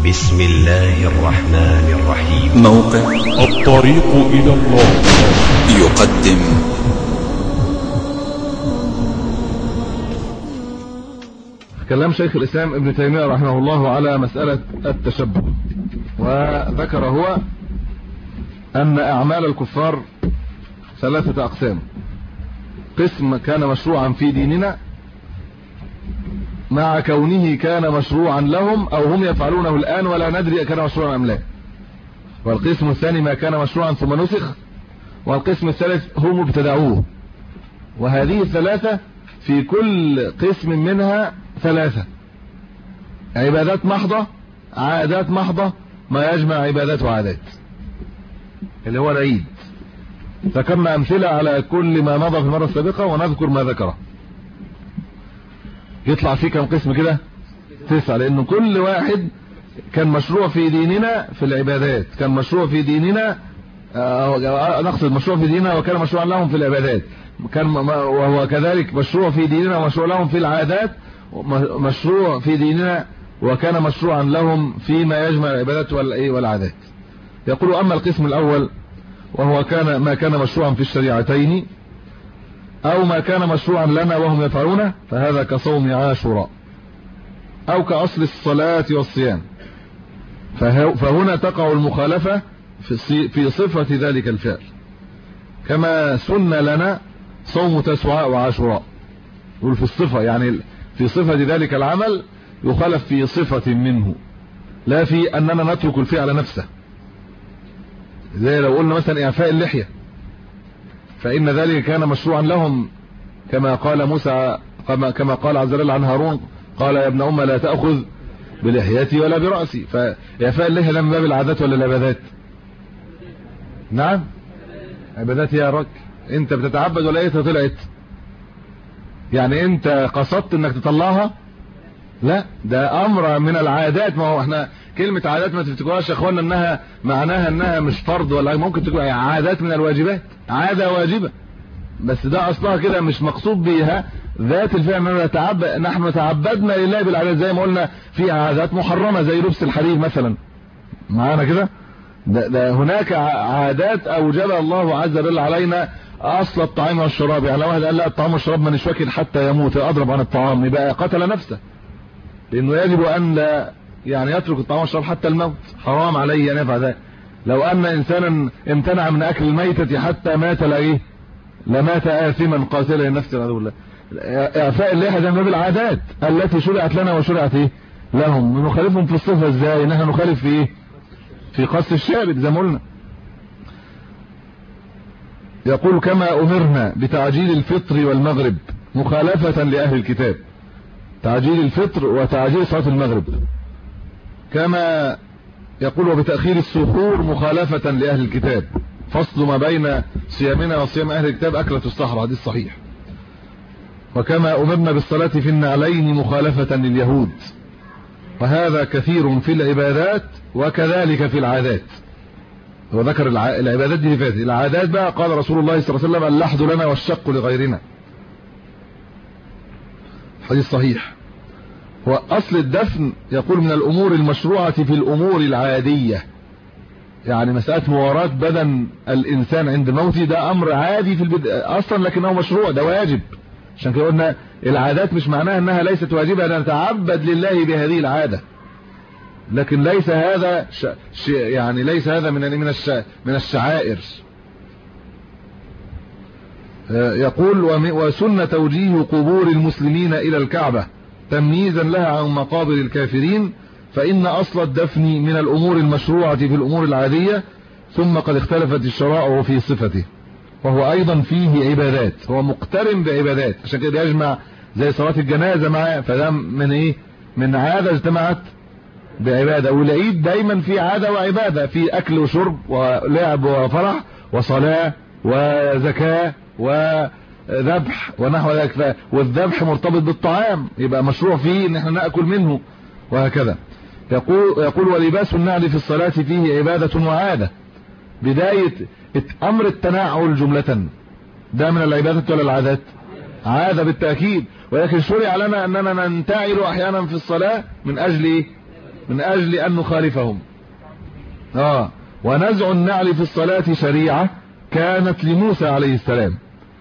بسم الله الرحمن الرحيم. موقع الطريق إلى الله يقدم كلام شيخ الإسلام ابن تيمية رحمه الله على مسألة التشبه، وذكر هو أن أعمال الكفار ثلاثة أقسام: قسم كان مشروعا في ديننا مع كونه كان مشروعا لهم أو هم يفعلونه الآن ولا ندري كان مشروعا أم لا، والقسم الثاني ما كان مشروعا ثم نسخ، والقسم الثالث هم ابتدعوه. وهذه الثلاثة في كل قسم منها ثلاثة: عبادات محضة، عادات محضة، ما يجمع عبادات وعادات اللي هو العيد. ذكرنا أمثلة على كل ما مضى في المرة السابقة ونذكر ما ذكره. يطلع فيه كم قسم كده؟ 9، لأنه كل واحد كان مشروع في ديننا في العبادات، كان مشروع في ديننا، نقصد مشروع في ديننا وكان مشروعا لهم في العبادات، وهو كذلك مشروع في ديننا ومشروع لهم في العادات، مشروع في ديننا وكان مشروعا لهم فيما يجمع العبادات والعادات. يقول: أما القسم الأول وهو ما كان مشروعا في الشريعتين أو ما كان مشروعا لنا وهم يفعلونه، فهذا كصوم عاشوراء أو كأصل الصلاة والصيام، فهنا تقع المخالفة في صفة ذلك الفعل، كما سن لنا صوم تسعاء وعاشوراء. يقول في الصفة، يعني في صفة ذلك العمل يخالف في صفة منه، لا في أننا نترك الفعل نفسه. زي لو قلنا مثلا إعفاء اللحية، فإن ذلك كان مشروعا لهم، كما قال موسى، كما قال عز وجل عن هارون: قال يا ابن أم لا تأخذ بلحيتي ولا برأسي. فإعفاء اللحية ده من باب العادات ولا العبادات؟ نعم عبادات يا رك. انت بتتعبد ولا ايه طلعت؟ يعني انت قصدت انك تطلعها؟ لا، ده امر من العادات. ما هو احنا كلمة عادات ما تفتكروهاش يا اخوانا انها معناها انها مش فرض، ولا ممكن تكون عادات من الواجبات، عادة واجبة، بس ده اصلها كده مش مقصود بيها ذات الفعل. نحن تعبدنا لله بالعادات، زي ما قلنا في عادات محرمة زي لبس الحرير مثلا، معانا كده. ده هناك عادات اوجبها الله عز وجل علينا، اصل الطعام والشراب. يعني لو واحد قال لا الطعام والشراب ما نشوكل حتى يموت، اضرب عن الطعام، يبقى قتل نفسه، لانه يجب ان لا يعني يترك الطعام والشراب حتى الموت، حرام عليه ان يفعل ذلك. لو ان انسانا امتنع من اكل الميتة حتى مات لمات آثما قاتلا لنفسه والعياذ بالله. اعفاء اللحية ده من باب العادات التي شرعت لنا وشرعت لهم. نخالفهم في الصفة ازاي؟ نحن نخالف في في قص الشارب زي ما قلنا. يقول: كما أمرنا بتعجيل الفطر والمغرب مخالفة لأهل الكتاب، تعجيل الفطر وتعجيل صلاة المغرب. كما يقول: وبتأخير السحور مخالفة لأهل الكتاب، فصل ما بين صيامنا وصيام أهل الكتاب أكلة السحر، حديث صحيح. وكما أمرنا بالصلاة في النعلين مخالفة لليهود. وهذا كثير في العبادات وكذلك في العادات. هو ذكر العبادات دي فاتت. العادات بقى قال رسول الله صلى الله عليه وسلم: اللحد لنا والشق لغيرنا، حديث صحيح. وأصل الدفن يقول من الأمور المشروعة في الأمور العادية، يعني مسألة مواراة بدن الإنسان عند موته ده أمر عادي في أصلا، لكنه مشروع، ده واجب. عشان كده قلنا العادات مش معناها أنها ليست واجبة، أن نتعبد لله بهذه العادة، لكن ليس هذا يعني ليس هذا من الشعائر. يقول: وسن توجيه قبور المسلمين إلى الكعبة تمييزا لها عن مقابر الكافرين، فإن أصل الدفن من الأمور المشروعة في الأمور العادية، ثم قد اختلفت الشرائع في صفته، وهو أيضا فيه عبادات، هو مقترن بعبادات، عشان كده يجمع زي صلاة الجنازة معاه، فده من من عادة اجتمعت بعبادة. والعيد دايما في عادة وعبادة، في أكل وشرب ولعب وفرح وصلاة وزكاة وذبح ونحو ذلك، والذبح مرتبط بالطعام، يبقى مشروع فيه ان احنا نأكل منه، وهكذا. يقول: ولباس النعل في الصلاة فيه عبادة وعادة. بداية أمر التنعل جملة ده من العبادات ولا العادات؟ عادة بالتأكيد، ولكن شرع لنا أننا ننتعل أحيانا في الصلاة من أجل من اجل ان نخالفهم. ونزع النعل في الصلاة شريعة كانت لموسى عليه السلام.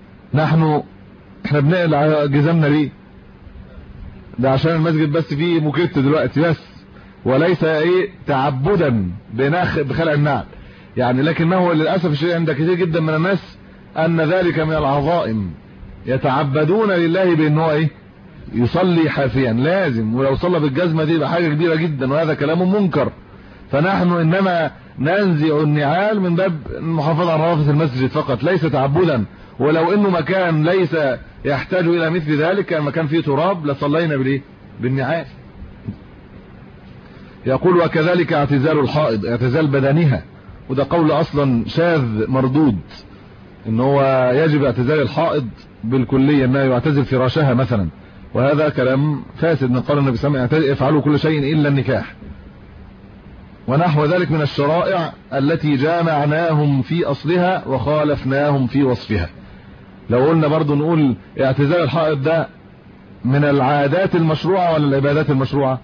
احنا بنقلع جزمنا ليه؟ ده عشان المسجد بس فيه موكيت دلوقتي بس، وليس تعبدا بخلع النعل يعني، لكنه للاسف الشديد عند كثير جدا من الناس ان ذلك من العظائم، يتعبدون لله بانه يصلي حافيا لازم، ولو صلى بالجزمه دي يبقى حاجه كبيره جدا، وهذا كلام منكر. فنحن انما ننزع النعال من باب المحافظه على نظافه المسجد فقط، ليس تعبدا. ولو انه مكان ليس يحتاج الى مثل ذلك، كان مكان فيه تراب لصلينا بالنعال. يقول وكذلك اعتزال الحائض، اعتزال بدنها، وده قول اصلا شاذ مردود، ان هو يجب اعتزال الحائض بالكليه، انها يعتزل فراشها مثلا، وهذا كلام فاسد من قول النبي صلى الله عليه وسلم افعلوا كل شيء الا النكاح. ونحو ذلك من الشرائع التي جامعناهم في اصلها وخالفناهم في وصفها. لو قلنا برضو نقول اعتزال الحائض ده من العادات المشروعة ولا العبادات المشروعة؟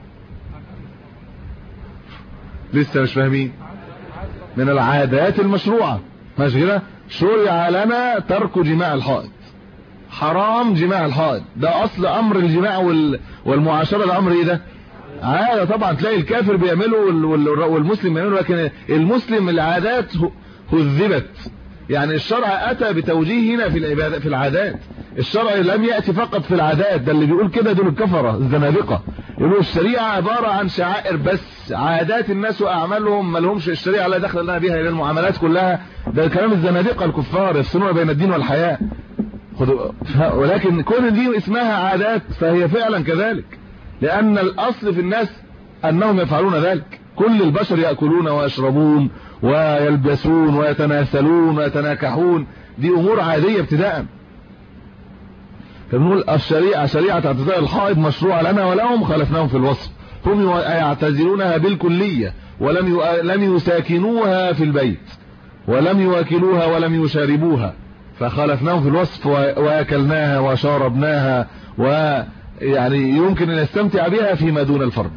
لسه مش فاهمين. من العادات المشروعة، ماشي كده. شرع لنا ترك جماع الحائض، حرام جماع الحائض، ده اصل امر الجماع والمعاشرة، ده امر ايه ده؟ عادة. طبعا تلاقي الكافر بيعمله والمسلم بيعمله، لكن المسلم العادات هذبت، يعني الشرع اتى بتوجيه هنا في العادات. الشرع لم يأتي فقط في العادات، ده اللي بيقول كده دول الكفرة الزنادقة، يقولوا الشريعة عبارة عن شعائر بس، عادات الناس واعمالهم ما لهمش الشريعة لا دخل لنا بها الى المعاملات كلها. ده كلام الزنادقة الكفار يفصلون بين الدين والحياة. ولكن كون دي اسمها عادات فهي فعلا كذلك، لان الاصل في الناس انهم يفعلون ذلك. كل البشر يأكلون ويشربون ويلبسون ويتناسلون ويتناكحون، دي امور عادية ابتداء. فبنقول الشريعة شريعة اعتزال الحائض مشروع لنا ولهم، خالفناهم في الوصف. هم يعتزلونها بالكلية، ولم يساكنوها في البيت، ولم يواكلوها ولم يشاربوها، فخالفناهم في الوصف واكلناها وشاربناها، ويعني يمكن ان نستمتع بها فيما دون الفرج.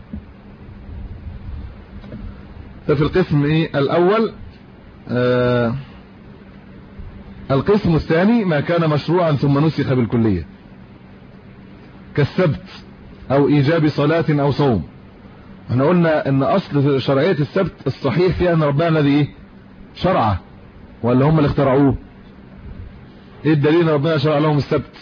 ففي القسم الاول القسم الثاني ما كان مشروعا ثم نسخ بالكلية، كالسبت او ايجاب صلاة او صوم. احنا قلنا ان اصل شرعية السبت الصحيح فيها ان ربنا الذي شرعه، ولا هم اللي اخترعوه؟ ايه الدليل ان ربنا شرع لهم السبت؟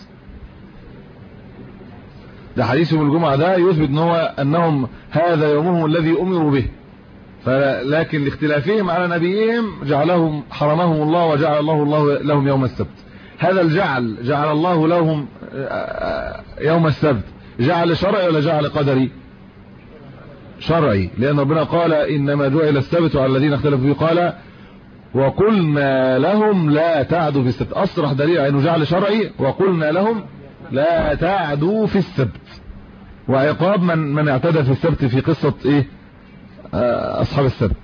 ده حديث يوم الجمعة ده يثبت انهم هذا يومهم الذي امروا به، لكن لاختلافهم على نبيهم جعلهم حرمهم الله وجعل الله لهم يوم السبت. هذا الجعل جعل الله لهم يوم السبت جعل شرعي ولا جعل قدري؟ شرعي، لأن ربنا قال إنما جعل السبت على الذين اختلفوا فيه، قال وقلنا لهم لا تعدوا في السبت. أصرح دليل على أنه جعل شرعي، وقلنا لهم لا تعدوا في السبت، وعقاب من اعتدى في السبت في قصة أصحاب السبت.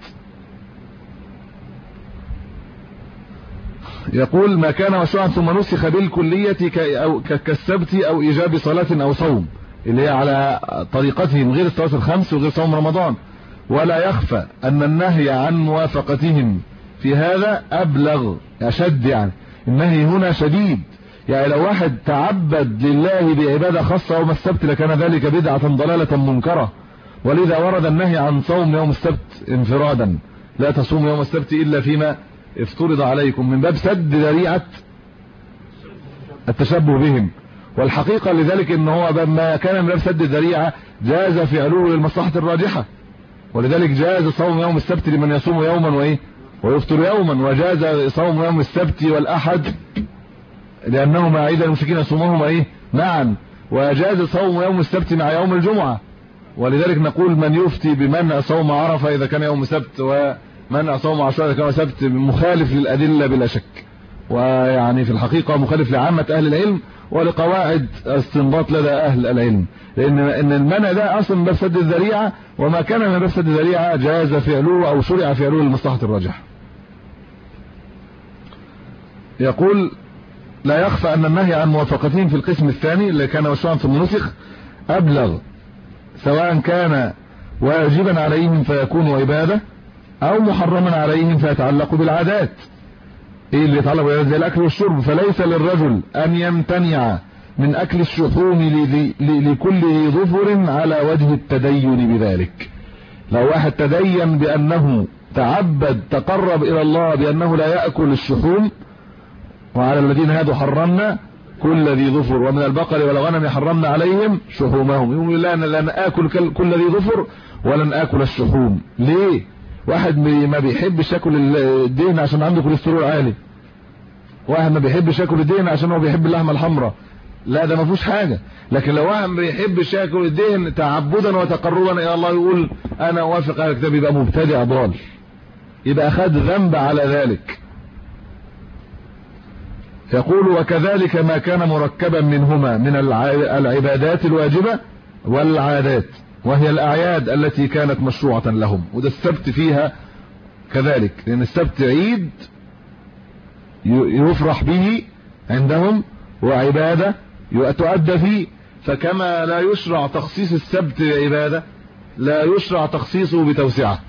يقول ما كان مشروعا ثم نسخ بالكلية كالسبت أو إيجاب صلاة أو صوم، اللي هي على طريقتهم غير الصلاة الخمس وغير صوم رمضان. ولا يخفى أن النهي عن موافقتهم في هذا أبلغ أشد، يعني النهي هنا شديد. يعني لو واحد تعبد لله بعبادة خاصة يوم السبت لكان ذلك بدعة ضلالة منكرة، ولذا ورد النهي عن صوم يوم السبت انفرادا، لا تصوم يوم السبت إلا فيما افترض عليكم، من باب سد ذريعة التشبه بهم. والحقيقة لذلك ان هو ما كان من باب سد الذريعة جاز فعله للمصلحة الراجحة، ولذلك جاز صوم يوم السبت لمن يصوم يوما ويفطر يوما، وجاز صوم يوم السبت والأحد لأنهما عيد المشركين يصومهما معا، وجاز صوم يوم السبت مع يوم الجمعة. ولذلك نقول من يفتي بمنع صوم عرفة إذا كان يوم سبت، ومنع صوم عاشوراء إذا كان سبت، مخالف للأدلة بلا شك، ويعني في الحقيقة مخالف لعامة أهل العلم ولقواعد استنباط لدى أهل العلم، لأن المنع ده أصلا من باب سد الذريعة، وما كان من باب سد الذريعة جاز فعله أو شرع فعله للمصلحة الراجحة. يقول لا يخفى أن النهي عن موافقتهم في القسم الثاني اللي كان مشروعا ثم نسخ أبلغ، سواء كان واجبا عليهم فيكون عبادة، او محرما عليهم فيتعلق بالعادات. ايه اللي يتعلق بالعادات؟ زي الاكل والشرب. فليس للرجل ان يمتنع من اكل الشحوم لكل ذي ظفر على وجه التدين بذلك. لو واحد تدين بانه تعبد تقرب الى الله بانه لا يأكل الشحوم، وعلى الذين هادوا حرمنا كل ذي ظفر ومن البقر والغنم حرمنا عليهم شحومهم، يقول لا انا لن اكل كل ذي ظفر ولن اكل الشحوم. ليه؟ واحد ما بيحبش ياكل الدهن عشان عنده كوليسترول عالي، واحد ما بيحبش ياكل الدهن عشان هو بيحب اللحمه الحمراء، لا ده ما فيهوش حاجه. لكن لو واحد ما بيحبش ياكل الدهن تعبدا وتقربا الى الله يقول انا اوافق على كتاب، يبقى مبتدع ضال، يبقى اخذ ذنب على ذلك. يقول وكذلك ما كان مركبا منهما من العبادات الواجبة والعادات، وهي الأعياد التي كانت مشروعة لهم. وده السبت فيها كذلك، لأن السبت عيد يفرح به عندهم وعبادة تؤدى فيه. فكما لا يشرع تخصيص السبت بعبادة، لا يشرع تخصيصه بتوسعة.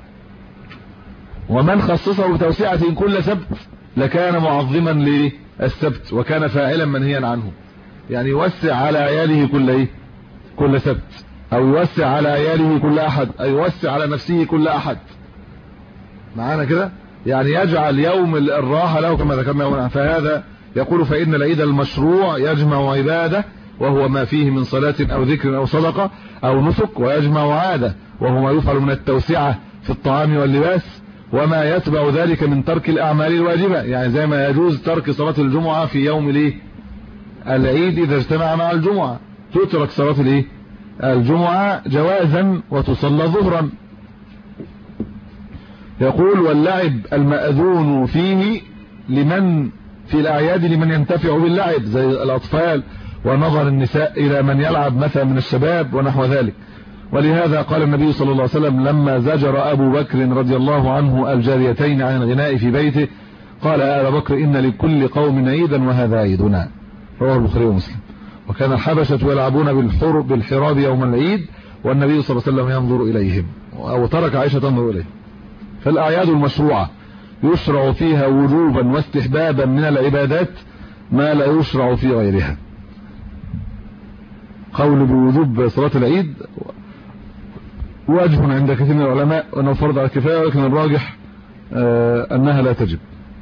ومن خصصه بتوسعة كل سبت لكان معظما للسبت وكان فاعلا منهيا عنه. يعني يوسع على عياله كل سبت، او يوسع على عياله كل احد، او يوسع على نفسه كل احد. معانا كده؟ يعني يجعل يوم الراحة له كما ذكرنا. فهذا يقول فإن العيد المشروع يجمع عبادة وهو ما فيه من صلاة او ذكر او صدقة او نسك، ويجمع عادة وهو ما يفعل من التوسعة في الطعام واللباس، وما يتبع ذلك من ترك الأعمال الواجبة. يعني زي ما يجوز ترك صلاة الجمعة في يوم العيد إذا اجتمع مع الجمعة، تترك صلاة الجمعة جوازا وتصلى ظهرا. يقول واللعب المأذون فيه لمن في الأعياد لمن ينتفع باللعب زي الأطفال ونظر النساء إلى من يلعب مثلا من الشباب ونحو ذلك. ولهذا قال النبي صلى الله عليه وسلم لما زجر أبو بكر رضي الله عنه الجاريتين عن الغناء في بيته قال آل بكر إن لكل قوم عيدا وهذا عيدنا. رواه البخاري ومسلم. وكان الحبشة يلعبون بالحراب يوم العيد والنبي صلى الله عليه وسلم ينظر إليهم، أو ترك عائشة تنظر إليهم. فالأعياد المشروعة يشرع فيها وجوبا واستحبابا من العبادات ما لا يشرع في غيرها. قول بوجوب صلاة العيد واجب عند كثير من العلماء أنه فرض على الكفاية، ولكن الراجح أنها لا تجب،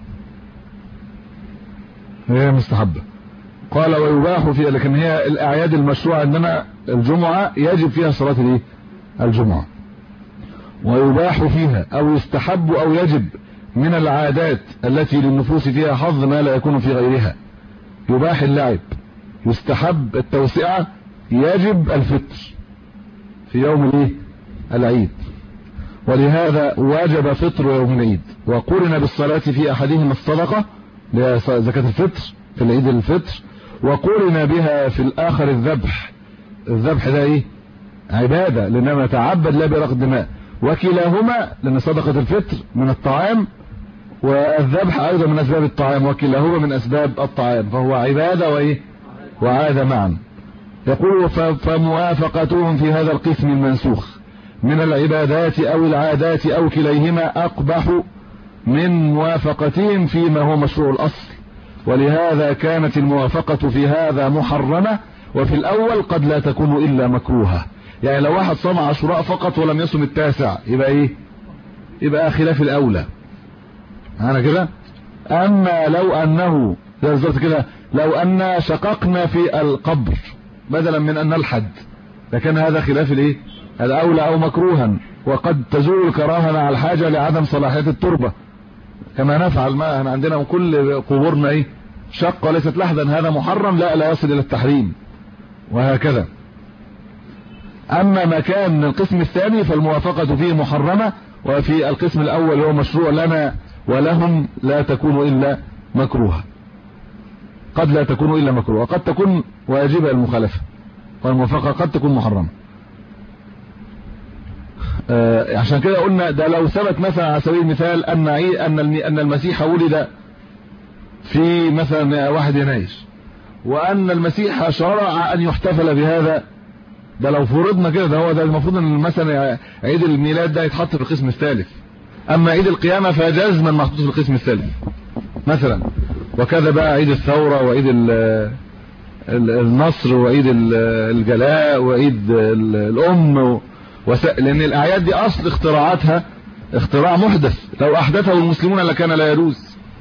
هي مستحبة. قال ويباح فيها، لكن هي الأعياد المشروعة عندنا الجمعة يجب فيها صلاة الجمعة، ويباح فيها أو يستحب أو يجب من العادات التي للنفوس فيها حظ ما لا يكون في غيرها. يباح اللعب، يستحب التوسعة، يجب الفطر في يوم العيد. ولهذا واجب فطر يوم العيد، وقرن بالصلاة في أحدهما الصدقة زكاة الفطر في العيد الفطر، وقرن بها في الآخر الذبح. الذبح ده عبادة لأننا نتعبد لا برق الدماء، وكلاهما لأن صدقة الفطر من الطعام والذبح أيضا من أسباب الطعام، وكلاهما من أسباب الطعام، فهو عبادة وعادة معا. يقول فموافقتهم في هذا القسم المنسوخ من العبادات أو العادات أو كليهما أقبح من موافقتهم فيما هو مشروع الأصل. ولهذا كانت الموافقة في هذا محرمة، وفي الأول قد لا تكون إلا مكروهة. يعني لو واحد صام عاشوراء فقط ولم يصم التاسع يبقى يبقى خلاف الأولى. أنا كده. أما لو أنه بالظبط كده، لو أن شققنا في القبر بدلا من أن نلحد لكن هذا خلاف الأولى أو مكروها، وقد تزول الكراهة مع الحاجة لعدم صلاحية التربة كما نفعل. ما احنا عندنا كل قبورنا شقة ليست لحدا، هذا محرم لا يصل إلى التحريم، وهكذا. أما ما كان من القسم الثاني فالموافقة فيه محرمة، وفي القسم الأول هو مشروع لنا ولهم لا تكون إلا مكروهة، قد لا تكون إلا مكروهة، وقد تكون واجبة المخالفة، والموافقة قد تكون محرمة. عشان كده قلنا ده لو ثبت مثلا على سبيل المثال أن المسيح ولد في مثلا 1 يناير، وأن المسيح شرع أن يحتفل ده لو فرضنا كده ده المفروض ان مثلا عيد الميلاد ده يتحط في القسم الثالث، اما عيد القيامه فجزما محطوط في القسم الثالث مثلا. وكذا بقى عيد الثوره وعيد النصر وعيد الجلاء وعيد الام لان الاعياد دي اصل اختراعاتها اختراع محدث، لو احدثه المسلمون لكان لا يجوز.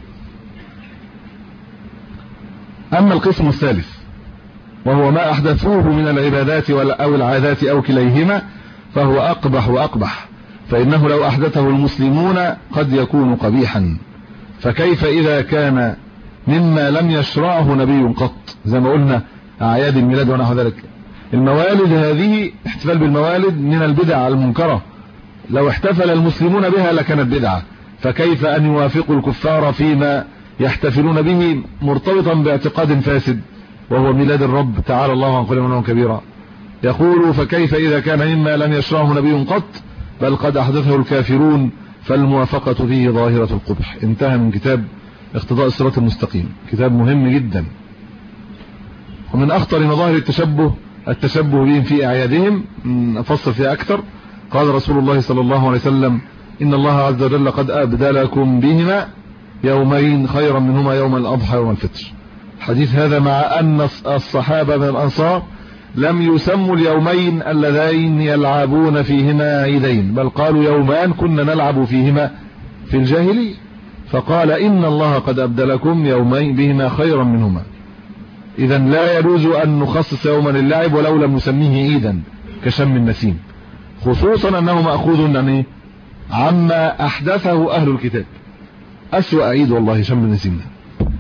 اما القسم الثالث وهو ما احدثوه من العبادات او العادات او كليهما فهو اقبح واقبح، فانه لو احدثه المسلمون قد يكون قبيحا، فكيف اذا كان مما لم يشرعه نبي قط، زي ما قلنا اعياد الميلاد ونحو ذلك. الموالد هذه احتفال بالموالد من البدع المنكره، لو احتفل المسلمون بها لكانت بدعه، فكيف ان يوافقوا الكفار فيما يحتفلون به مرتبطا باعتقاد فاسد وهو ميلاد الرب تعالى الله عن كل منهم كبيرا. يقول فكيف اذا كان مما لم يشرعه نبي قط بل قد احدثه الكافرون فالموافقه فيه ظاهره القبح. انتهى من كتاب اقتضاء الصراط المستقيم، كتاب مهم جدا. ومن اخطر مظاهر التشبه بهم في اعيادهم، نفصل فيها اكثر. قال رسول الله صلى الله عليه وسلم ان الله عز وجل قد ابدلكم بهما يومين خيرا منهما يوم الاضحى ويوم الفطر. الحديث هذا مع ان الصحابه من الانصار لم يسموا اليومين اللذين يلعبون فيهما عيدين، بل قالوا يومان كنا نلعب فيهما في الجاهليه، فقال ان الله قد ابدلكم يومين بهما خيرا منهما. اذا لا يجوز ان نخصص يوما للعب ولو لم نسميه عيدا كشم النسيم، خصوصا انه ماخوذ عما احدثه اهل الكتاب. اسوأ عيد والله شم النسيم ده،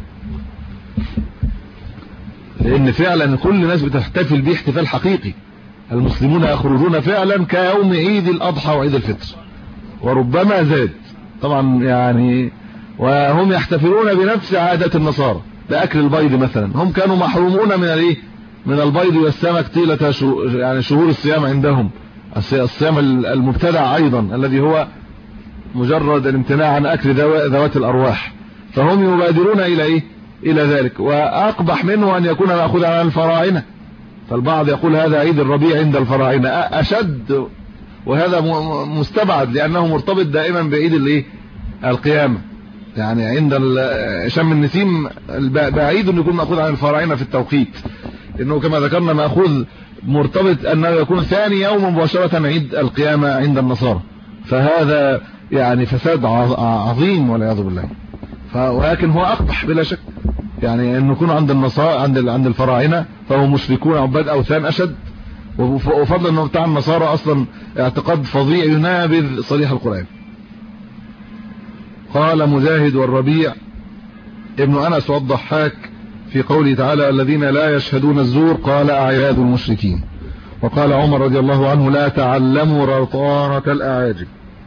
لان فعلا كل الناس بتحتفل به احتفال حقيقي. المسلمون يخرجون فعلا كيوم عيد الاضحى وعيد الفطر وربما زاد طبعا يعني، وهم يحتفلون بنفس عادات النصارى باكل البيض مثلا. هم كانوا محرومون من البيض والسمك طيله شهور الصيام عندهم، الصيام المبتدع ايضا الذي هو مجرد الامتناع عن اكل ذوات الارواح، فهم يبادرون الى ذلك. واقبح منه ان يكون ماخوذا عن الفراعنه، فالبعض يقول هذا عيد الربيع عند الفراعنه اشد، وهذا مستبعد لانه مرتبط دائما بعيد القيامه. يعني عند شم النسيم بعيد انه يكون ماخوذ عن الفراعنه في التوقيت، انه كما ذكرنا ماخوذ مرتبط انه يكون ثاني يوم مباشره عيد القيامه عند النصارى، فهذا يعني فساد عظيم والعياذ بالله. ولكن هو اقبح بلا شك، يعني انه يكون عند النصارى عند الفراعنه فهو مشركون عباد اوثان اشد، وفضلا انه بتاع النصارى اصلا اعتقاد فظيع ينابذ صريح القران. قال مجاهد والربيع ابن انس والضحاك في قوله تعالى الذين لا يشهدون الزور قال اعياد المشركين. وقال عمر رضي الله عنه لا تعلموا رطانة الاعاجم.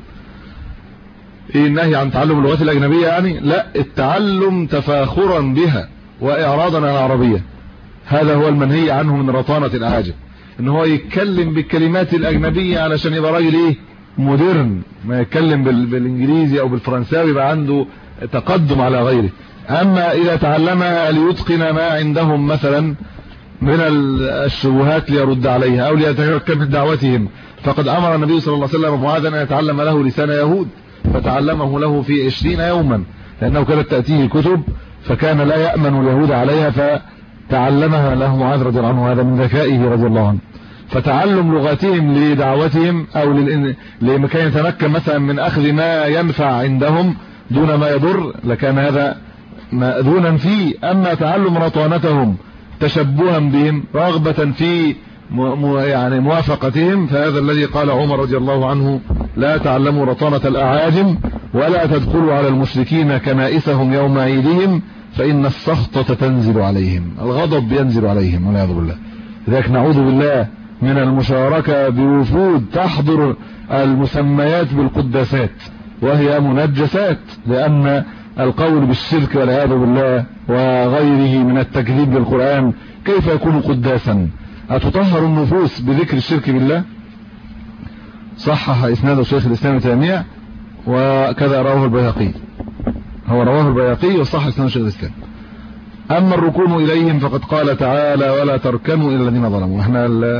ايه النهي عن تعلم اللغات الاجنبيه؟ يعني لا، التعلم تفاخرا بها واعراضا عن العربيه، هذا هو المنهي عنه من رطانه الاعاجم، ان هو يتكلم بالكلمات الاجنبيه علشان يبقى راجل مودرن، ما يتكلم بالانجليزي او بالفرنساوي يبقى عنده تقدم على غيره. اما اذا تعلمها ليتقن ما عندهم مثلا من الشبهات ليرد عليها او ليتمكن من دعوتهم، فقد امر النبي صلى الله عليه وسلم معاذا ان يتعلم له لسان يهود، فتعلمه له في 20 يوما، لانه كانت تاتيه كتب فكان لا يامن اليهود عليها، فتعلمها له معاذ رضي الله عنه، هذا من ذكائه رضي الله عنه. فتعلم لغاتهم لدعوتهم او لمكان يتمكن مثلا من اخذ ما ينفع عندهم دون ما يضر لكان هذا مأذونا فيه. اما تعلم رطانتهم تشبها بهم رغبة في يعني موافقتهم، فهذا الذي قال عمر رضي الله عنه لا تعلموا رطانة الأعاجم ولا تدخلوا على المشركين كنائسهم يوم عيدهم فإن السخطة تنزل عليهم، الغضب ينزل عليهم والعياذ بالله. لذلك نعوذ بالله من المشاركة بوفود تحضر المسميات بالقداسات وهي منجسات، لأن القول بالشرك والعياذ بالله وغيره من التكذيب للقرآن كيف يكون قداسا؟ أتطهر النفوس بذكر الشرك بالله؟ صحح إسناد شيخ الإسلام ابن تيمية وكذا رواه البيهقي، هو رواه البيهقي وصح إسناد شيخ الإسلام. أما الركون إليهم فقد قال تعالى ولا تركنوا إلى الذين ظلموا. احنا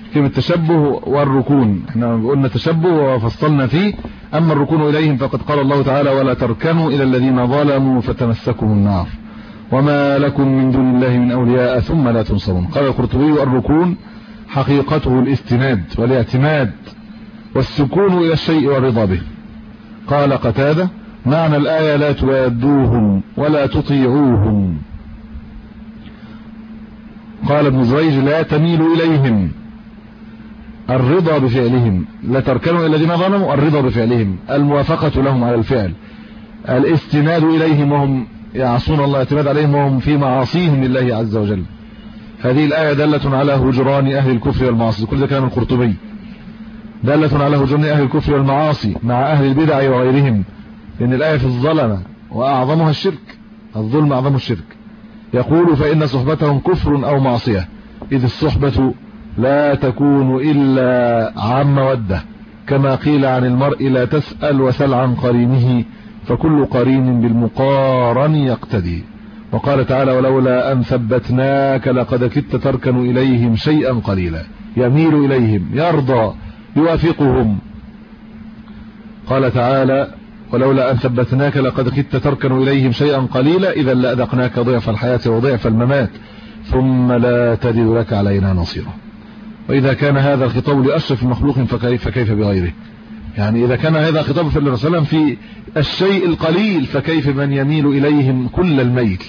كلمة التشبه والركون، احنا قلنا تشبه وفصلنا فيه. اما الركون اليهم فقد قال الله تعالى ولا تركنوا الى الذين ظلموا فتمسكهم النار وما لكم من دون الله من اولياء ثم لا تنصرون. قال القرطبي الركون حقيقته الاستناد والاعتماد والسكون الى الشيء والرضا به. قال قتادة معنى الآية لا توادوهم ولا تطيعوهم. قال ابن جريج لا تميلوا إليهم، الرضا بفعلهم، لا تركنوا إلى الذين ظلموا، الرضا بفعلهم، الموافقة لهم على الفعل، الاستناد إليهم وهم يعصون الله، اعتماد عليهم وهم في معاصيهم لله عز وجل. هذه الآية دالة على هجران أهل الكفر والمعاصي، كل ده كلام القرطبي، دالة على هجران أهل الكفر والمعاصي مع أهل البدع وغيرهم، لأن الآية في الظلمة وأعظمها الشرك، الظلم أعظم الشرك. يقول فإن صحبتهم كفر أو معصية، إذ الصحبة لا تكون إلا عن مودة، كما قيل عن المرء لا تسأل وسل عن قرينه، فكل قرين بالمقارن يقتدي. وقال تعالى ولولا أن ثبتناك لقد كدت تركن إليهم شيئا قليلا، يميل إليهم، يرضى، يوافقهم. قال تعالى ولولا أن ثبتناك لقد كدت تركن إليهم شيئا قليلا إذا لأذقناك ضعف الحياة وضعف الممات ثم لا تجد لك علينا نصيرا. وإذا كان هذا الخطاب لأشرف المخلوق فكيف بغيره؟ يعني إذا كان هذا خطاب في الرسول صلى الله عليه وسلم في الشيء القليل فكيف من يميل إليهم كل الميل؟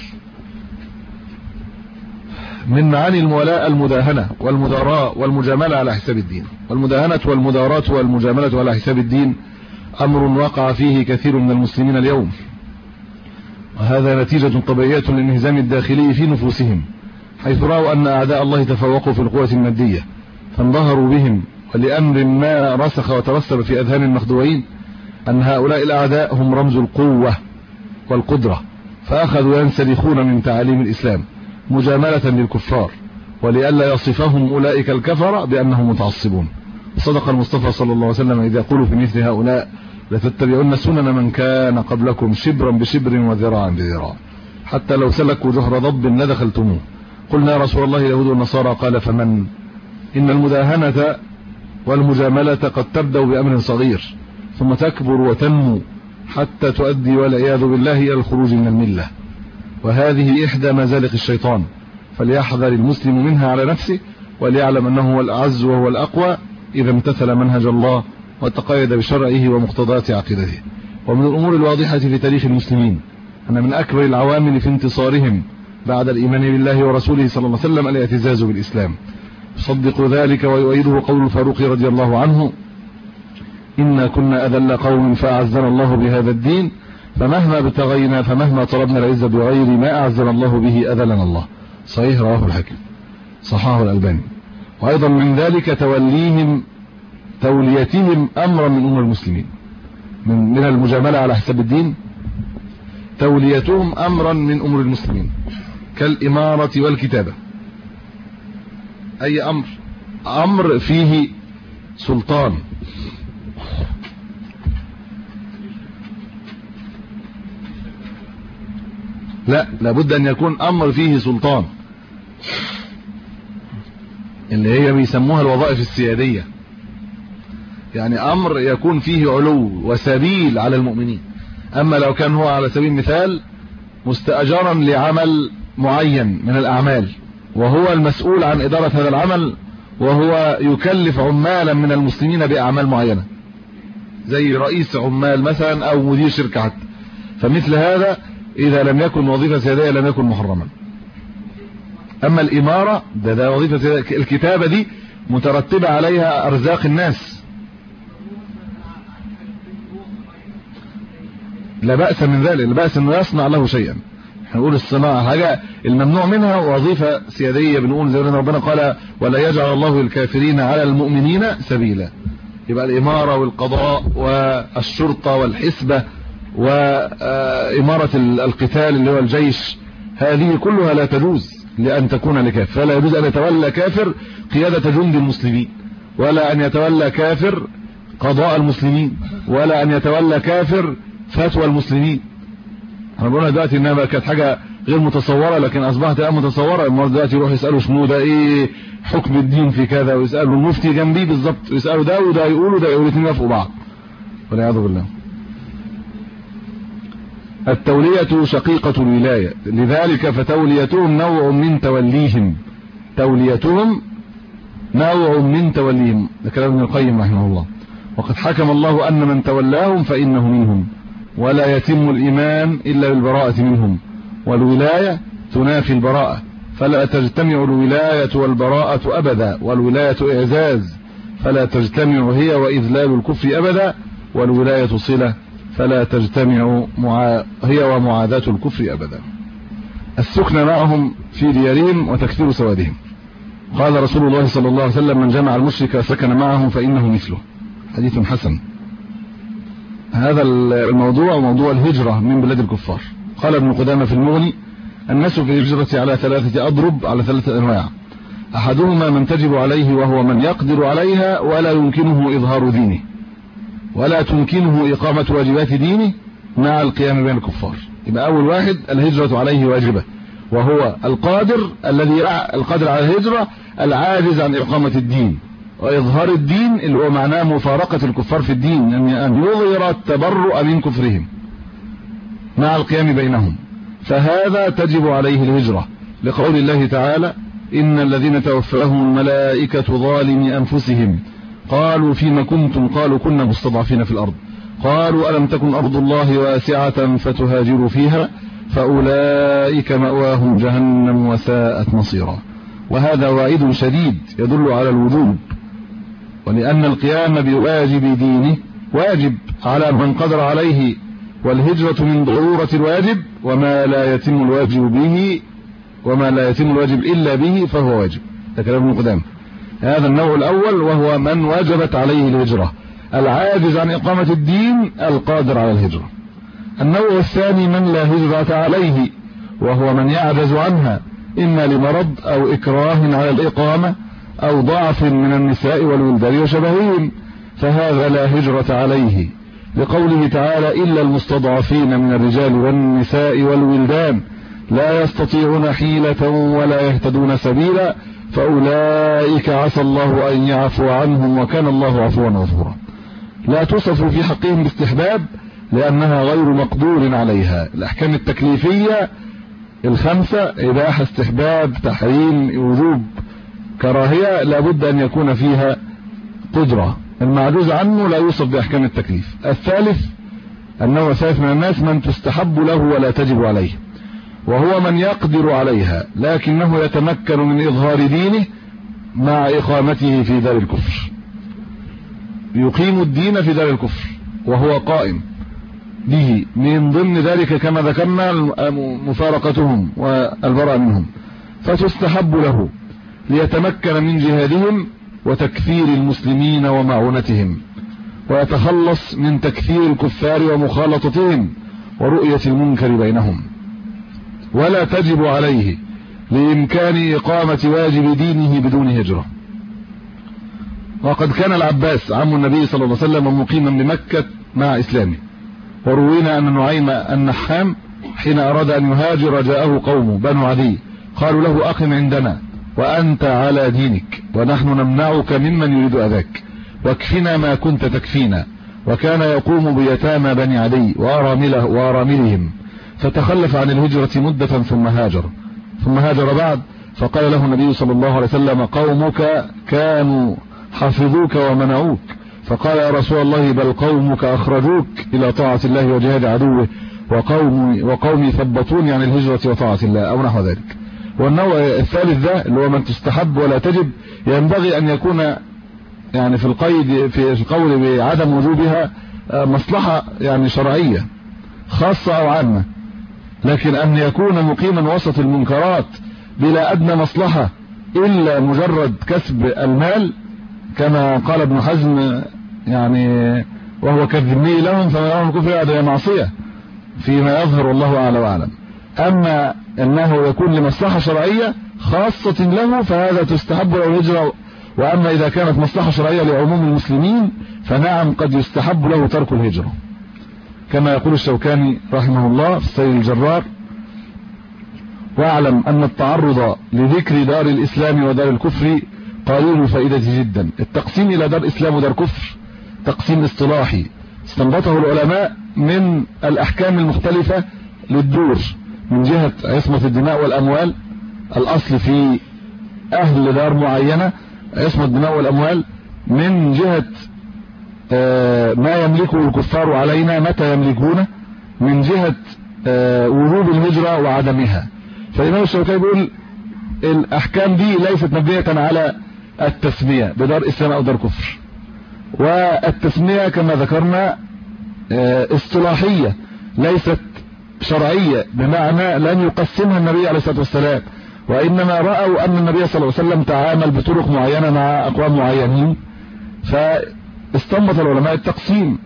من معاني المولاة المداهنة والمداراة والمجاملة على حساب الدين. والمداهنة والمداراة والمجاملة على حساب الدين أمر وقع فيه كثير من المسلمين اليوم، وهذا نتيجة طبيعية للانهزام الداخلي في نفوسهم، حيث رأوا أن أعداء الله تفوقوا في القوة المادية فانبهروا بهم، ولأمر ما رسخ وترسب في أذهان المخدوعين أن هؤلاء الأعداء هم رمز القوة والقدرة، فأخذوا ينسلخون من تعاليم الإسلام مجاملة للكفار، ولئلا يصفهم أولئك الكفر بأنهم متعصبون. صدق المصطفى صلى الله عليه وسلم إذا يقول في مثل هؤلاء لتتبعون سنن من كان قبلكم شبرا بشبر وذراعا بذراع حتى لو سلكوا جهر ضب لدخلتموه. قلنا يا رسول الله اليهود والنصارى، قال فمن؟ إن المداهنة والمجاملة قد تبدأ بأمر صغير ثم تكبر وتنمو حتى تؤدي والعياذ بالله إلى الخروج من الملة، وهذه إحدى مزالق الشيطان، فليحذر المسلم منها على نفسه وليعلم أنه هو الأعز وهو الأقوى إذا امتثل منهج الله وتقيد بشرعه ومقتضيات عقيدته. ومن الأمور الواضحة في تاريخ المسلمين أن من أكبر العوامل في انتصارهم بعد الإيمان بالله ورسوله صلى الله عليه وسلم الاعتزاز بالإسلام. يصدق ذلك ويؤيده قول الفاروق رضي الله عنه إنا كنا أذل قوم فأعزنا الله بهذا الدين، فمهما ابتغينا فمهما طلبنا العزة بغير ما أعزنا الله به أذلنا الله. صحيح، رواه الحاكم، صححه الألباني. وأيضا من ذلك توليتهم أمرا من أمور المسلمين، من المجاملة على حساب الدين، توليتهم أمرا من أمور المسلمين كالإمارة والكتابة. أي أمر فيه سلطان، لا، لابد أن يكون أمر فيه سلطان، اللي هي بيسموها الوظائف السيادية، يعني أمر يكون فيه علو وسبيل على المؤمنين. أما لو كان هو على سبيل المثال مستأجرا لعمل معين من الأعمال وهو المسؤول عن إدارة هذا العمل، وهو يكلف عمالا من المسلمين بأعمال معينة زي رئيس عمال مثلا أو مدير شركة حتى، فمثل هذا إذا لم يكن وظيفة سيادية لم يكن محرما. أما الإمارة ده وظيفة سيادية، الكتابة دي مترتبة عليها أرزاق الناس، لا بأس من ذلك، لا بأس أنه يصنع له شيئا. هنقول الصناعة حاجة الممنوع منها وظيفة سيادية، بنقول زي ما ربنا قال ولا يجعل الله الكافرين على المؤمنين سبيلا. يبقى الإمارة والقضاء والشرطة والحسبة وإمارة القتال اللي هو الجيش، هذه كلها لا تجوز لأن تكون لكافر، فلا يجوز أن يتولى كافر قيادة جند المسلمين، ولا أن يتولى كافر قضاء المسلمين، ولا أن يتولى كافر فتوى المسلمين. احنا قلنا دلوقتي انها كانت حاجه غير متصورة لكن أصبحت الآن متصورة. المرة دلوقتي يروح يسأله شنو ده إيه حكم الدين في كذا، ويسأله المفتي جنبيه بالظبط، ويسأله ده وده يقولوا ده الاثنين يوافقوا بعض والعياذ بالله. التولية شقيقة الولاية، لذلك فتوليتهم نوع من توليهم، توليتهم نوع من توليهم. ده كلام ابن القيم رحمه الله. وقد حكم الله أن من تولاهم فإنه منهم، ولا يتم الإيمان إلا بالبراءة منهم، والولاية تنافي البراءة، فلا تجتمع الولاية والبراءة أبدا، والولاية إعزاز فلا تجتمع هي وإذلال الكفر أبدا، والولاية صلة فلا تجتمع هي ومعاداة الكفر أبدا. السكن معهم في ديارهم وتكثير سوادهم. قال رسول الله صلى الله عليه وسلم: من جمع المشرك سكن معه فإنه مثله. حديث حسن. هذا الموضوع موضوع الهجرة من بلاد الكفار. قال ابن قدامة في المغني: الناس في الهجرة على 3 أضرب، على 3 أنواع. أحدهما من تجب عليه وهو من يقدر عليها ولا يمكنه إظهار دينه، ولا تمكنه إقامة واجبات دينه مع القيام بين الكفار. يبقى أول واحد الهجرة عليه واجبة، وهو القادر الذي القادر على الهجرة، العاجز عن إقامة الدين وإظهار الدين، اللي هو معناه مفارقة الكفار في الدين، أن يظهر التبرؤ من كفرهم مع القيام بينهم، فهذا تجب عليه الهجرة، لقول الله تعالى: إن الذين توفاهم الملائكة ظالمي أنفسهم قالوا فيما كنتم، قالوا كنا مستضعفين في الأرض، قالوا ألم تكن أرض الله واسعة فتهاجروا فيها فأولئك مأواهم جهنم وساءت مصيرا. وهذا وعيد شديد يدل على الوجوب، ولأن القيام بواجب دينه واجب على من قدر عليه، والهجرة من ضرورة الواجب، وما لا يتم الواجب إلا به فهو واجب. ده كلام ابن قدامة. هذا النوع الأول وهو من وجبت عليه الهجرة، العاجز عن إقامة الدين القادر على الهجرة. النوع الثاني من لا هجرة عليه، وهو من يعجز عنها إما لمرض أو إكراه على الإقامة أو ضعف من النساء والولدان وشبههم، فهذا لا هجرة عليه، لقوله تعالى: إلا المستضعفين من الرجال والنساء والولدان لا يستطيعون حيلة ولا يهتدون سبيلا فأولئك عسى الله أن يعفو عنهم وكان الله عفوا غفورا. لا تصف في حقهم باستحباب لأنها غير مقدور عليها. الأحكام التكليفية 5: إباحة، استحباب، تحريم، وجوب، كراهية، لابد أن يكون فيها قدرة. المعجوز عنه لا يوصف بأحكام التكليف. الثالث النوع الثالث من الناس من تستحب له ولا تجب عليه، وهو من يقدر عليها لكنه يتمكن من إظهار دينه مع إقامته في دار الكفر، يقيم الدين في دار الكفر وهو قائم به. من ضمن ذلك كما ذكرنا مفارقتهم والبراء منهم، فتستحب له ليتمكن من جهادهم وتكفير المسلمين ومعونتهم، ويتخلص من تكفير الكفار ومخالطتهم ورؤية المنكر بينهم. ولا تجب عليه لإمكان إقامة واجب دينه بدون هجرة. وقد كان العباس عم النبي صلى الله عليه وسلم مقيما بمكة مع إسلامه، وروينا أن نعيم النحام حين أراد أن يهاجر جاءه قومه بنو عدي قالوا له: أقم عندنا وأنت على دينك ونحن نمنعك ممن يريد أذاك، واكفنا ما كنت تكفينا. وكان يقوم بيتامى بني عدي وأراملهم، فتخلف عن الهجرة مدة ثم هاجر بعد، فقال له النبي صلى الله عليه وسلم: قومك كانوا حفظوك ومنعوك. فقال: يا رسول الله بل قومك أخرجوك إلى طاعة الله وجهاد عدوه، وقومي ثبطوني عن الهجرة وطاعة الله، أو نحو ذلك. والنوع الثالث ده اللي هو من تستحب ولا تجب، ينبغي أن يكون يعني في القول بعدم وجوبها مصلحة يعني شرعية خاصة أو عامة، لكن أن يكون مقيما وسط المنكرات بلا أدنى مصلحة إلا مجرد كسب المال، كما قال ابن حزم يعني وهو كالذمي لهم فما يرون الكفر هذا معصية فيما يظهر الله أعلى وأعلم. أما أنه يكون لمصلحة شرعية خاصة له فهذا تستحب له الهجرة. وأما إذا كانت مصلحة شرعية لعموم المسلمين فنعم قد يستحب له ترك الهجرة، كما يقول الشوكاني رحمه الله في السيل الجرار: واعلم أن التعرض لذكر دار الإسلام ودار الكفر قليل الفائدة جدا. التقسيم إلى دار إسلام ودار كفر تقسيم اصطلاحي استنبطه العلماء من الأحكام المختلفة للدور، من جهة عصمة الدماء والأموال، الأصل في أهل دار معينة عصمة الدماء والأموال، من جهة ما يملكه الكفار علينا متى يملكونه، من جهة وجوب الهجرة وعدمها. فالإمام الشوكاني بيقول الأحكام دي ليست مبنية على التسمية بدار إسلام أو دار كفر، والتسمية كما ذكرنا اصطلاحية ليست شرعية، بمعنى لن يقسمها النبي عليه الصلاة والسلام، وإنما رأوا أن النبي صلى الله عليه وسلم تعامل بطرق معينة مع أقوام معينين، فاستنبط العلماء التقسيم.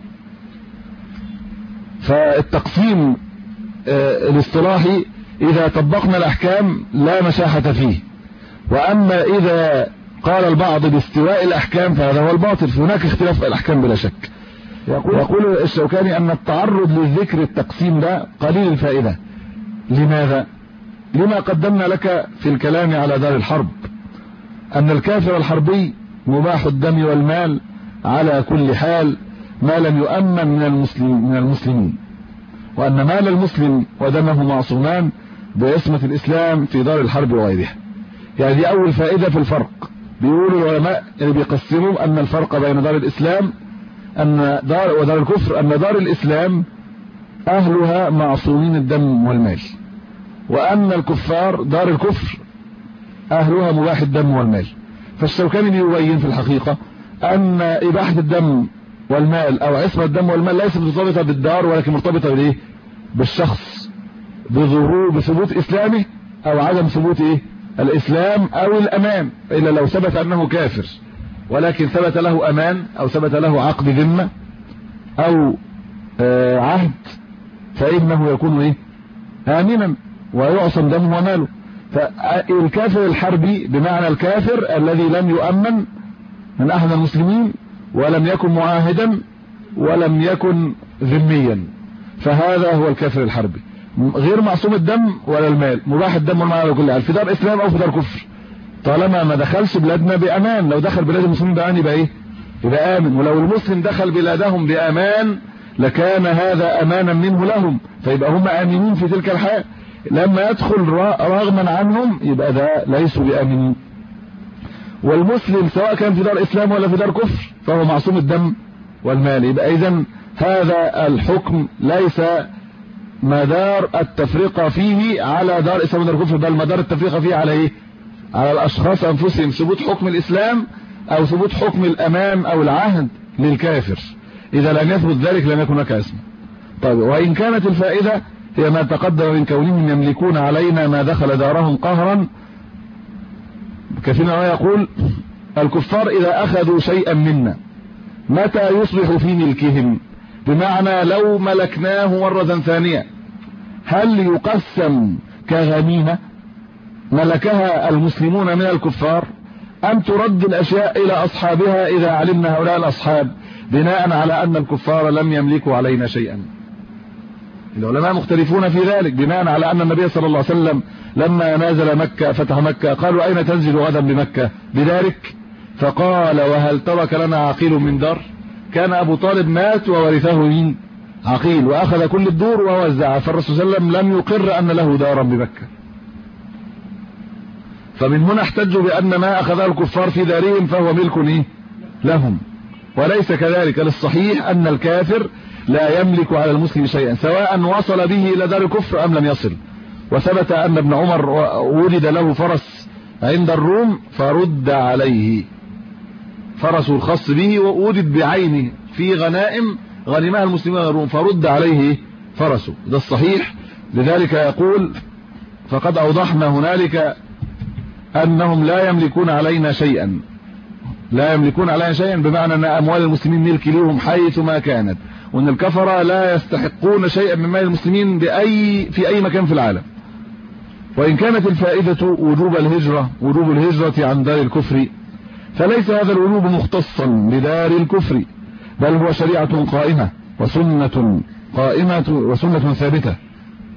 فالتقسيم الاصطلاحي إذا طبقنا الأحكام لا مشاحة فيه، وأما إذا قال البعض باستواء الأحكام فهذا هو الباطل، فهناك اختلاف في الأحكام بلا شك. يقول الشوكاني أن التعرض للذكر التقسيم ده قليل الفائدة. لماذا؟ لما قدمنا لك في الكلام على دار الحرب أن الكافر الحربي مباح الدم والمال على كل حال ما لم يؤمن من المسلمين، وأن مال المسلم ودمه معصومان بعصمة الإسلام في دار الحرب وغيرها. يعني دي أول فائدة في الفرق. بيقولوا العلماء اللي بيقسموا أن الفرق بين دار الإسلام ودار الكفر أن دار الإسلام أهلها معصومين الدم والمال، وأن الكفار دار الكفر أهلها مباح الدم والمال. فالشوكاني بيبين في الحقيقة أن إباحة الدم والمال أو عصمة الدم والمال ليست مرتبطة بالدار، ولكن مرتبطة بالإيه؟ بالشخص، بثبوت إسلامه أو عدم ثبوت إيه؟ الإسلام أو الأمان، إلا لو ثبت أنه كافر ولكن ثبت له أمان أو ثبت له عقد ذمة أو عهد، فإنه يكون إيه؟ آمنا ويعصم دمه وماله. فالكافر الحربي بمعنى الكافر الذي لم يؤمن من أحد المسلمين ولم يكن معاهدا ولم يكن ذميا، فهذا هو الكافر الحربي، غير معصوم الدم ولا المال، مباح الدم والمال على كل حال في دار إسلام أو في دار كفر، طالما ما دخلش بلادنا بأمان. لو دخل بلاد المسلمين بأمان يبقى إيه؟ يبقى آمن. ولو المسلم دخل بلادهم بأمان لكان هذا أمانا منه لهم، فيبقى هم آمنين في تلك الحال. لما يدخل رغما عنهم يبقى ده ليسوا بآمنين. والمسلم سواء كان في دار إسلام ولا في دار كفر فهو معصوم الدم والمال. يبقى إذن هذا الحكم ليس مدار التفرقة فيه على دار إسلام ودار كفر، بل مدار التفرقة فيه على إيه؟ على الأشخاص أنفسهم، ثبوت حكم الإسلام أو ثبوت حكم الأمان أو العهد للكافر. إذا لم يثبت ذلك لم يكن هناك اسم. طيب، وإن كانت الفائدة هي ما تقدم من كونهم يملكون علينا ما دخل دارهم قهرا، كثيرا يقول الكفار إذا أخذوا شيئا منا متى يصبح في ملكهم؟ بمعنى لو ملكناه مرة ثانية هل يقسم كغنيمة ملكها المسلمون من الكفار، أم ترد الأشياء إلى أصحابها إذا علمنا هؤلاء الأصحاب بناء على أن الكفار لم يملكوا علينا شيئا؟ العلماء مختلفون في ذلك، بناء على أن النبي صلى الله عليه وسلم لما نازل مكة فتح مكة قالوا أين تنزل غدا بمكة؟ بدارك. فقال وهل ترك لنا عقيل من دار؟ كان أبو طالب مات وورثه مين؟ عقيل، وأخذ كل الدور ووزعها، فالرسول صلى الله عليه وسلم لم يقر أن له دارا بمكة. فمن هنا احتجوا بأن ما أخذه الكفار في دارهم فهو ملك لهم، وليس كذلك. للصحيح أن الكافر لا يملك على المسلم شيئا سواء وصل به إلى دار الكفر أم لم يصل. وثبت أن ابن عمر ولد له فرس عند الروم فرد عليه، فرسه الخاص به وولد بعينه في غنائم غنمها المسلمين الروم فرد عليه فرسه، ده الصحيح. لذلك يقول فقد أوضحنا هنالك أنهم لا يملكون علينا شيئا، لا يملكون علينا شيئا بمعنى أن أموال المسلمين ملك لهم حيث ما كانت، وأن الكفرة لا يستحقون شيئا من مال المسلمين في أي مكان في العالم. وإن كانت الفائدة وجوب الهجرة عن دار الكفر، فليس هذا الوجوب مختصا بدار الكفر، بل هو شريعة قائمة وسنة ثابتة.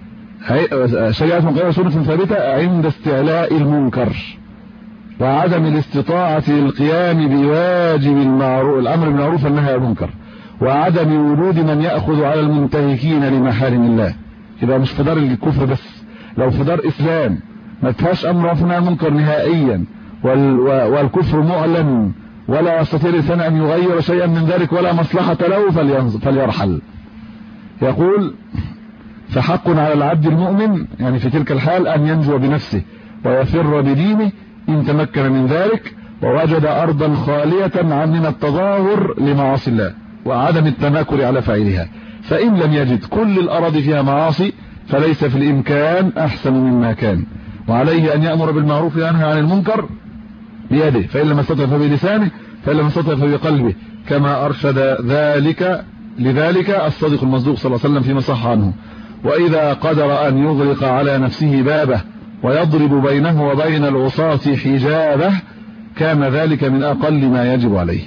شريعة مقيمة سنة ثابتة عند استعلاء المنكر وعدم الاستطاعة للقيام بواجب المعروف، الأمر بالمعروف والنهي عن المنكر، وعدم وجود من يأخذ على المنتهكين لمحارم الله. يبقى مش في دار الكفر بس، لو في دار إسلام ما فيهاش أمر ونهي عن المنكر نهائيا والكفر معلن ولا يستطيع الإنسان أن يغير شيئا من ذلك ولا مصلحة له فليرحل. يقول فحق على العبد المؤمن يعني في تلك الحال أن ينجو بنفسه ويفر بدينه إن تمكن من ذلك ووجد أرضا خالية من التظاهر لمعاصي الله وعدم التناكر على فاعلها. فإن لم يجد كل الأراضي فيها معاصي فليس في الإمكان أحسن مما كان، وعليه أن يأمر بالمعروف وينهى عن المنكر بيده، فإن لم يستطع فبلسانه، فإن لم يستطع فبقلبه، كما أرشد لذلك الصادق المصدوق صلى الله عليه وسلم فيما صح عنه. وإذا قدر أن يغلق على نفسه بابه ويضرب بينه وبين العصاة حجابه كان ذلك من أقل ما يجب عليه.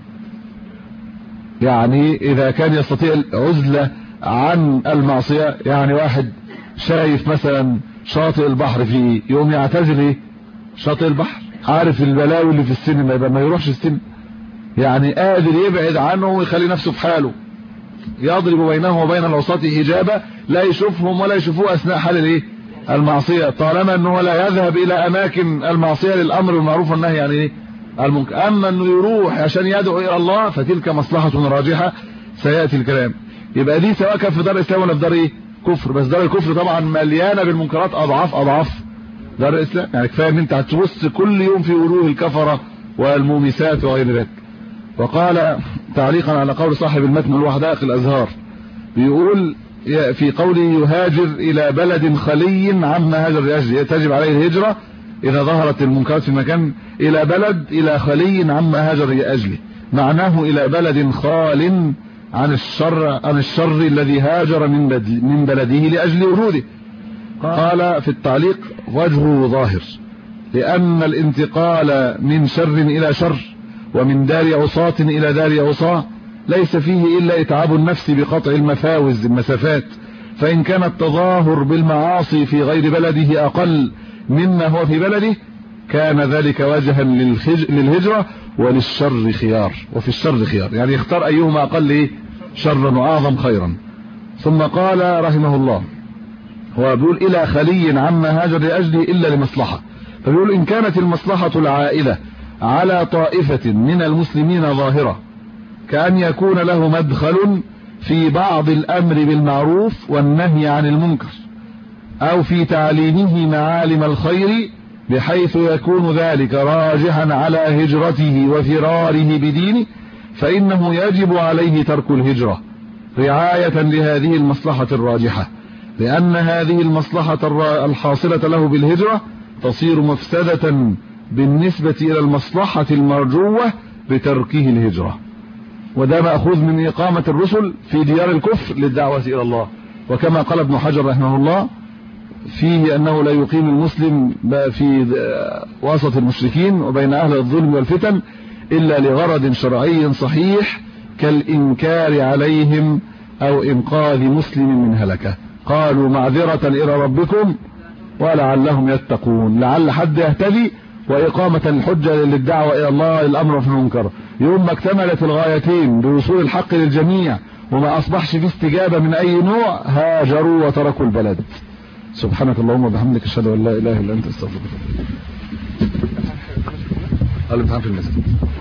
يعني إذا كان يستطيع العزلة عن المعصية، يعني واحد شايف مثلا شاطئ البحر فيه يوم يعتزل شاطئ البحر، عارف البلاوي اللي في السينما يبقى ما يروحش السينما، يعني قادر يبعد عنه ويخلي نفسه في حاله، يضرب بينه وبين العصاة حجابا لا يشوفهم ولا يشوفوه أثناء حال المعصية، طالما أنه لا يذهب إلى أماكن المعصية للأمر بالمعروف والنهي عن المنكر. أما أنه يروح عشان يدعو إلى الله فتلك مصلحة راجحة سيأتي الكلام. يبقى دي سواء كان في دار الإسلام ولا في دار كفر، بس دار الكفر طبعا مليانة بالمنكرات أضعاف دار الإسلام. يعني كفاية أن أنت هتبص كل يوم في وجوه الكفرة والمومسات وغير ذلك. وقال تعليقا على قول صاحب المتن الوحدائق الأزهار، بيقول في قوله يهاجر إلى بلد خلي عما هاجر لأجله، تجب عليه الهجرة إذا ظهرت المنكرات في مكان، إلى بلد إلى خلي عما هاجر لأجله، معناه إلى بلد خال عن الشر الذي هاجر من بلده لأجل وجوده. قال في التعليق وجهه ظاهر، لأن الانتقال من شر إلى شر ومن دار عصاة إلى دار عصاة ليس فيه إلا إتعاب النفس بقطع المسافات، فإن كان التظاهر بالمعاصي في غير بلده أقل مما هو في بلده كان ذلك وجها للهجرة وللشر خيار، وفي الشر خيار، يعني يختار أيهما أقل شرا وأعظم خيرا. ثم قال رحمه الله، هو بيقول إلى خلي عما هاجر لأجله إلا لمصلحة، فبيقول إن كانت المصلحة العائلة على طائفة من المسلمين ظاهرة كأن يكون له مدخل في بعض الأمر بالمعروف والنهي عن المنكر أو في تعليمه معالم الخير بحيث يكون ذلك راجحا على هجرته وفراره بدينه، فإنه يجب عليه ترك الهجرة رعاية لهذه المصلحة الراجحة، لأن هذه المصلحة الحاصلة له بالهجرة تصير مفسدة بالنسبة إلى المصلحة المرجوة بتركه الهجرة. وده مأخوذ من إقامة الرسل في ديار الكفر للدعوة إلى الله. وكما قال ابن حجر رحمه الله فيه أنه لا يقيم المسلم في وسط المشركين وبين أهل الظلم والفتن إلا لغرض شرعي صحيح كالإنكار عليهم أو إنقاذ مسلم من هلكة. قالوا معذرة إلى ربكم ولعلهم يتقون، لعل حد يهتدي، وإقامة الحجة للدعوة إلى الله الأمر في المنكر. يوم ما اكتملت الغايتين بوصول الحق للجميع وما أصبحش في استجابة من أي نوع هاجروا وتركوا البلد. سبحانك اللهم وبحمدك أشهد أن لا إله إلا أنت أستغفرك. الامتحان في المسجد.